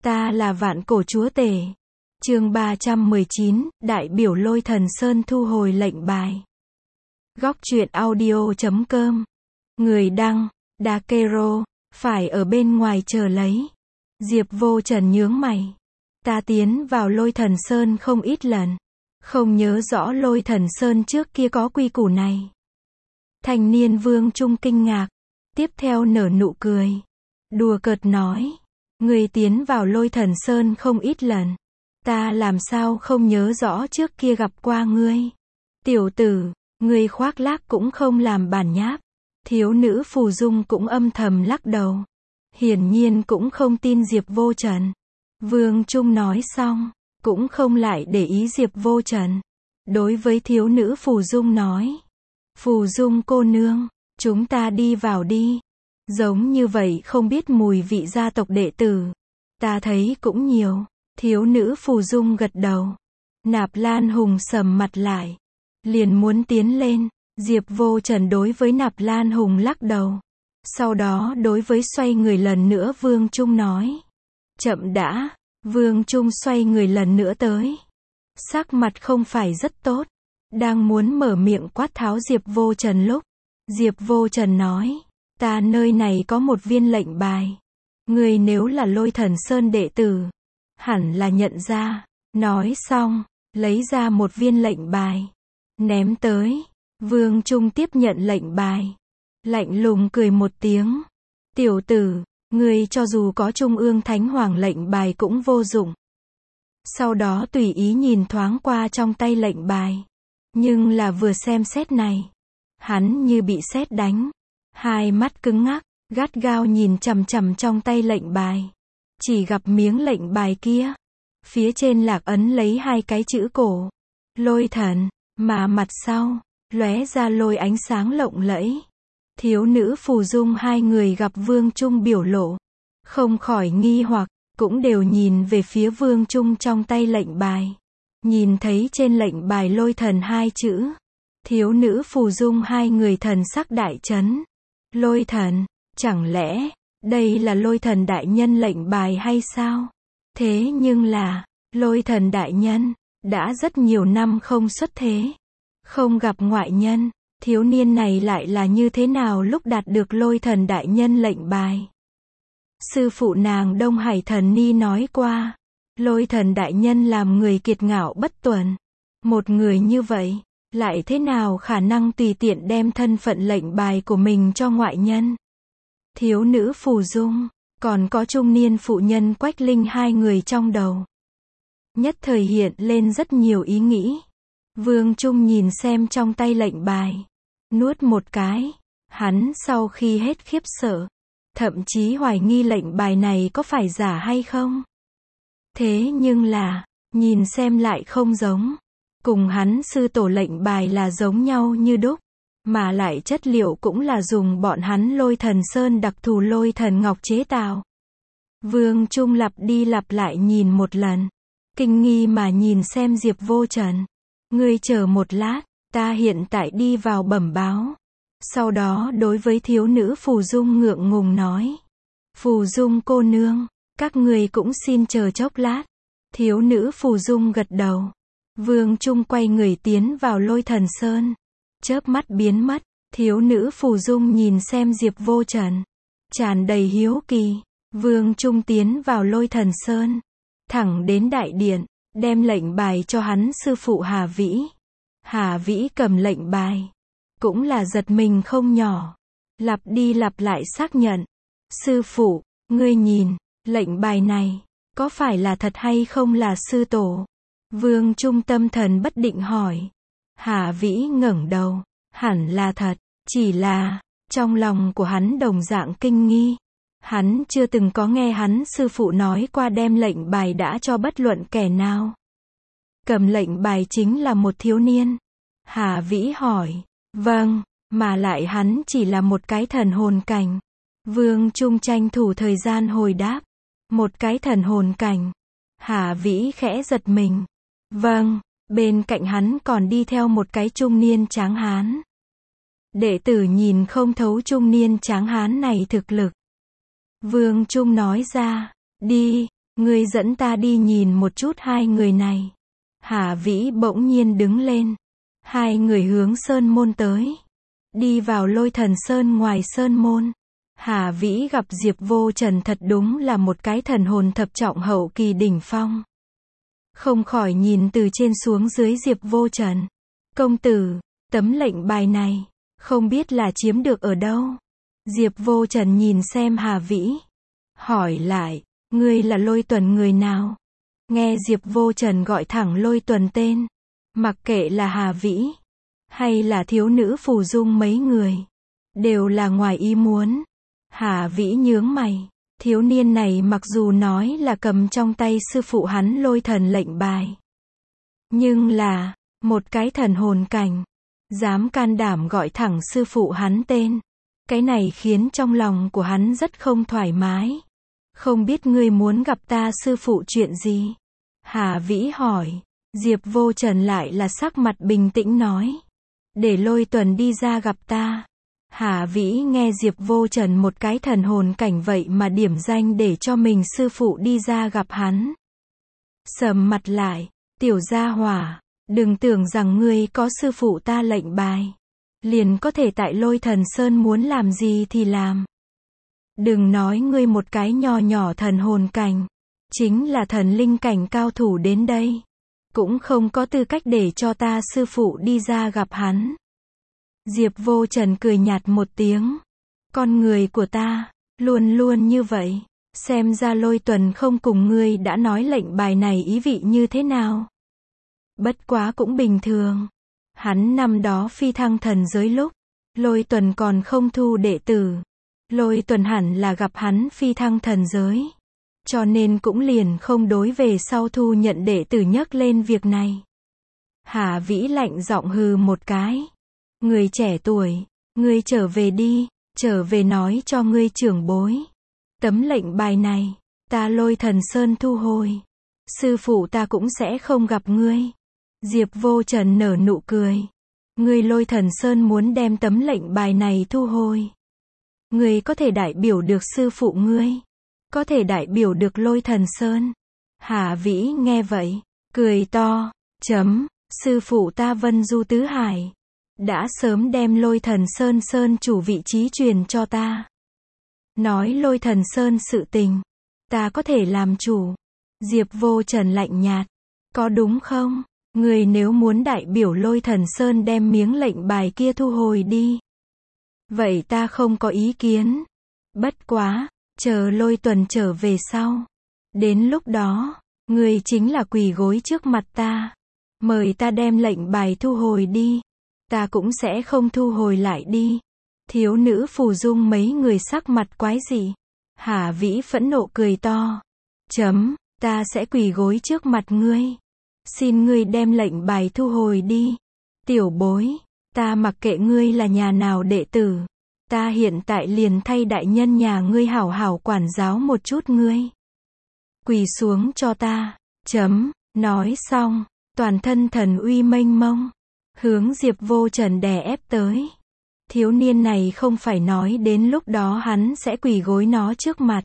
Ta là vạn cổ chúa tể. Chương 319, đại biểu Lôi Thần Sơn thu hồi lệnh bài. Góc truyện audio.com. Người đăng, Dakero, phải ở bên ngoài chờ lấy. Diệp Vô Trần nhướng mày. Ta tiến vào Lôi Thần Sơn không ít lần. Không nhớ rõ Lôi Thần Sơn trước kia có quy củ này. Thanh niên Vương Trung kinh ngạc. Tiếp theo nở nụ cười. Đùa cợt nói. Người tiến vào Lôi Thần Sơn không ít lần. Ta làm sao không nhớ rõ trước kia gặp qua ngươi. Tiểu tử, ngươi khoác lác cũng không làm bản nháp. Thiếu nữ Phù Dung cũng âm thầm lắc đầu. Hiển nhiên cũng không tin Diệp Vô Trần. Vương Trung nói xong, cũng không lại để ý Diệp Vô Trần. Đối với thiếu nữ Phù Dung nói. Phù Dung cô nương, chúng ta đi vào đi. Giống như vậy không biết mùi vị gia tộc đệ tử. Ta thấy cũng nhiều. Thiếu nữ Phù Dung gật đầu. Nạp Lan Hùng sầm mặt lại. Liền muốn tiến lên. Diệp Vô Trần đối với Nạp Lan Hùng lắc đầu. Sau đó đối với xoay người lần nữa Vương Trung nói. Chậm đã. Vương Trung xoay người lần nữa tới. Sắc mặt không phải rất tốt. Đang muốn mở miệng quát tháo Diệp Vô Trần lúc. Diệp Vô Trần nói. Ta nơi này có một viên lệnh bài. Người nếu là Lôi Thần Sơn đệ tử. Hẳn là nhận ra. Nói xong. Lấy ra một viên lệnh bài. Ném tới. Vương Trung tiếp nhận lệnh bài. Lạnh lùng cười một tiếng. Tiểu tử, ngươi cho dù có Trung ương Thánh Hoàng lệnh bài cũng vô dụng. Sau đó tùy ý nhìn thoáng qua trong tay lệnh bài. Nhưng là vừa xem xét này. Hắn như bị sét đánh. Hai mắt cứng ngắc, gắt gao nhìn chằm chằm trong tay lệnh bài. Chỉ gặp miếng lệnh bài kia. Phía trên lạc ấn lấy hai cái chữ cổ. Lôi thần, mà mặt sau, lóe ra lôi ánh sáng lộng lẫy. Thiếu nữ Phù Dung hai người gặp Vương Trung biểu lộ. Không khỏi nghi hoặc, cũng đều nhìn về phía Vương Trung trong tay lệnh bài. Nhìn thấy trên lệnh bài lôi thần hai chữ. Thiếu nữ Phù Dung hai người thần sắc đại chấn. Lôi thần, chẳng lẽ, đây là Lôi Thần đại nhân lệnh bài hay sao? Thế nhưng là, Lôi Thần đại nhân, đã rất nhiều năm không xuất thế. Không gặp ngoại nhân, thiếu niên này lại là như thế nào lúc đạt được Lôi Thần đại nhân lệnh bài? Sư phụ nàng Đông Hải Thần Ni nói qua, Lôi Thần đại nhân làm người kiệt ngạo bất tuần. Một người như vậy, lại thế nào khả năng tùy tiện đem thân phận lệnh bài của mình cho ngoại nhân? Thiếu nữ Phù Dung, còn có trung niên phụ nhân Quách Linh hai người trong đầu. Nhất thời hiện lên rất nhiều ý nghĩ. Vương Trung nhìn xem trong tay lệnh bài. Nuốt một cái. Hắn sau khi hết khiếp sợ. Thậm chí hoài nghi lệnh bài này có phải giả hay không. Thế nhưng là, nhìn xem lại không giống. Cùng hắn sư tổ lệnh bài là giống nhau như đúc. Mà lại chất liệu cũng là dùng bọn hắn Lôi Thần Sơn đặc thù lôi thần ngọc chế tạo. Vương Trung lặp đi lặp lại nhìn một lần. Kinh nghi mà nhìn xem Diệp Vô Trần. Ngươi chờ một lát, ta hiện tại đi vào bẩm báo. Sau đó đối với thiếu nữ Phù Dung ngượng ngùng nói. Phù Dung cô nương, các ngươi cũng xin chờ chốc lát. Thiếu nữ Phù Dung gật đầu. Vương Trung quay người tiến vào Lôi Thần Sơn. Chớp mắt biến mất, thiếu nữ Phù Dung nhìn xem Diệp Vô Trần. Tràn đầy hiếu kỳ, Vương Trung tiến vào Lôi Thần Sơn. Thẳng đến đại điện, đem lệnh bài cho hắn sư phụ Hà Vĩ. Hà Vĩ cầm lệnh bài. Cũng là giật mình không nhỏ. Lặp đi lặp lại xác nhận. Sư phụ, ngươi nhìn, lệnh bài này, có phải là thật hay không là sư tổ? Vương Trung tâm thần bất định hỏi. Hà Vĩ ngẩng đầu. Hẳn là thật, chỉ là, trong lòng của hắn đồng dạng kinh nghi. Hắn chưa từng có nghe hắn sư phụ nói qua đem lệnh bài đã cho bất luận kẻ nào. Cầm lệnh bài chính là một thiếu niên. Hà Vĩ hỏi, vâng, mà lại hắn chỉ là một cái thần hồn cảnh. Vương Trung tranh thủ thời gian hồi đáp. Một cái thần hồn cảnh. Hà Vĩ khẽ giật mình. Vâng. Bên cạnh hắn còn đi theo một cái trung niên tráng hán. Đệ tử nhìn không thấu trung niên tráng hán này thực lực. Vương Trung nói ra, đi, Ngươi dẫn ta đi nhìn một chút hai người này. Hà Vĩ bỗng nhiên đứng lên. Hai người hướng sơn môn tới. Đi vào Lôi Thần Sơn ngoài sơn môn. Hà Vĩ gặp Diệp Vô Trần thật đúng là một cái thần hồn thập trọng hậu kỳ đỉnh phong. Không khỏi nhìn từ trên xuống dưới Diệp Vô Trần. Công tử, tấm lệnh bài này, không biết là chiếm được ở đâu. Diệp Vô Trần nhìn xem Hà Vĩ. Hỏi lại, ngươi là Lôi Tuần người nào? Nghe Diệp Vô Trần gọi thẳng Lôi Tuần tên. Mặc kệ là Hà Vĩ, hay là thiếu nữ Phù Dung mấy người, đều là ngoài ý muốn. Hà Vĩ nhướng mày. Thiếu niên này mặc dù nói là cầm trong tay sư phụ hắn Lôi Thần lệnh bài, nhưng là một cái thần hồn cảnh, dám can đảm gọi thẳng sư phụ hắn tên. Cái này khiến trong lòng của hắn rất không thoải mái. Không biết ngươi muốn gặp ta sư phụ chuyện gì? Hà Vĩ hỏi. Diệp Vô Trần lại là sắc mặt bình tĩnh nói. Để Lôi Tuần đi ra gặp ta. Hà Vĩ nghe Diệp Vô Trần một cái thần hồn cảnh vậy mà điểm danh để cho mình sư phụ đi ra gặp hắn. Sầm mặt lại. Tiểu gia hỏa, đừng tưởng rằng ngươi có sư phụ ta lệnh bài, liền có thể tại Lôi Thần Sơn muốn làm gì thì làm. Đừng nói ngươi một cái nho nhỏ thần hồn cảnh, chính là thần linh cảnh cao thủ đến đây, cũng không có tư cách để cho ta sư phụ đi ra gặp hắn. Diệp Vô Trần cười nhạt một tiếng. Con người của ta, luôn luôn như vậy. Xem ra Lôi Tuần không cùng ngươi đã nói lệnh bài này ý vị như thế nào. Bất quá cũng bình thường. Hắn năm đó phi thăng thần giới lúc, Lôi Tuần còn không thu đệ tử. Lôi Tuần hẳn là gặp hắn phi thăng thần giới, cho nên cũng liền không đối về sau thu nhận đệ tử nhắc lên việc này. Hà Vĩ lạnh giọng hừ một cái. Người trẻ tuổi, ngươi trở về đi, trở về nói cho ngươi trưởng bối. Tấm lệnh bài này, ta Lôi Thần Sơn thu hồi. Sư phụ ta cũng sẽ không gặp ngươi. Diệp Vô Trần nở nụ cười. Ngươi Lôi Thần Sơn muốn đem tấm lệnh bài này thu hồi. Ngươi có thể đại biểu được sư phụ ngươi, có thể đại biểu được Lôi Thần Sơn. Hà Vĩ nghe vậy, cười to. Sư phụ ta Vân Du Tứ Hải đã sớm đem Lôi Thần Sơn Sơn chủ vị trí truyền cho ta. Nói Lôi Thần Sơn sự tình, ta có thể làm chủ. Diệp Vô Trần lạnh nhạt. Có đúng không? Người nếu muốn đại biểu Lôi Thần Sơn đem miếng lệnh bài kia thu hồi đi, vậy ta không có ý kiến. Bất quá, chờ Lôi Tuần trở về sau. Đến lúc đó, người chính là quỳ gối trước mặt ta. Mời ta đem lệnh bài thu hồi đi. Ta cũng sẽ không thu hồi lại đi. Thiếu nữ Phù Dung mấy người sắc mặt quái dị. Hà Vĩ phẫn nộ cười to. Ta sẽ quỳ gối trước mặt ngươi. Xin ngươi đem lệnh bài thu hồi đi. Tiểu bối, ta mặc kệ ngươi là nhà nào đệ tử. Ta hiện tại liền thay đại nhân nhà ngươi hảo hảo quản giáo một chút ngươi. Quỳ xuống cho ta. Nói xong, toàn thân thần uy mênh mông, hướng Diệp Vô Trần đè ép tới. Thiếu niên này không phải nói đến lúc đó hắn sẽ quỳ gối nó trước mặt.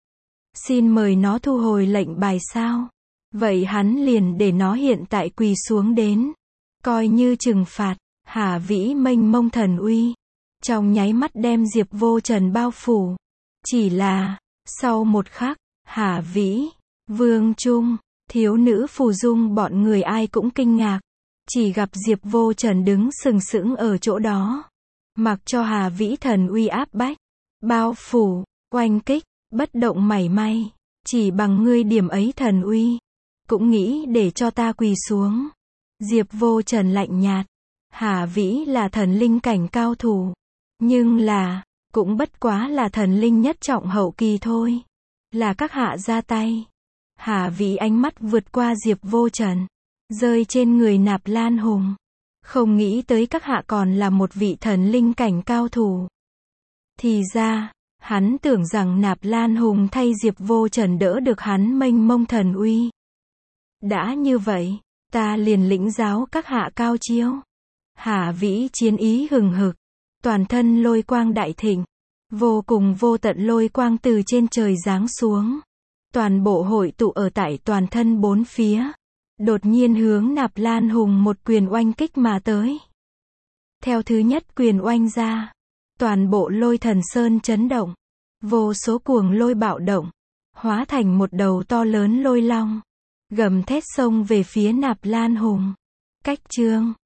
Xin mời nó thu hồi lệnh bài sao? Vậy hắn liền để nó hiện tại quỳ xuống đến. Coi như trừng phạt. Hà Vĩ mênh mông thần uy, trong nháy mắt đem Diệp Vô Trần bao phủ. Chỉ là, sau một khắc, Hà Vĩ, Vương Trung, thiếu nữ Phù Dung bọn người ai cũng kinh ngạc. Chỉ gặp Diệp Vô Trần đứng sừng sững ở chỗ đó. Mặc cho Hà Vĩ thần uy áp bách, bao phủ, oanh kích, bất động mảy may. Chỉ bằng ngươi điểm ấy thần uy, cũng nghĩ để cho ta quỳ xuống. Diệp Vô Trần lạnh nhạt. Hà Vĩ là thần linh cảnh cao thủ, nhưng là, cũng bất quá là thần linh nhất trọng hậu kỳ thôi. Là các hạ ra tay. Hà Vĩ ánh mắt vượt qua Diệp Vô Trần, rơi trên người Nạp Lan Hùng. Không nghĩ tới các hạ còn là một vị thần linh cảnh cao thủ. Thì ra, hắn tưởng rằng Nạp Lan Hùng thay Diệp Vô Trần đỡ được hắn mênh mông thần uy. Đã như vậy, ta liền lĩnh giáo các hạ cao chiêu. Hà Vĩ chiến ý hừng hực, toàn thân lôi quang đại thịnh, vô cùng vô tận lôi quang từ trên trời giáng xuống, toàn bộ hội tụ ở tại toàn thân bốn phía. Đột nhiên hướng Nạp Lan Hùng một quyền oanh kích mà tới. Theo thứ nhất quyền oanh ra, toàn bộ Lôi Thần Sơn chấn động. Vô số cuồng lôi bạo động, hóa thành một đầu to lớn lôi long, gầm thét xông về phía Nạp Lan Hùng. Cách chương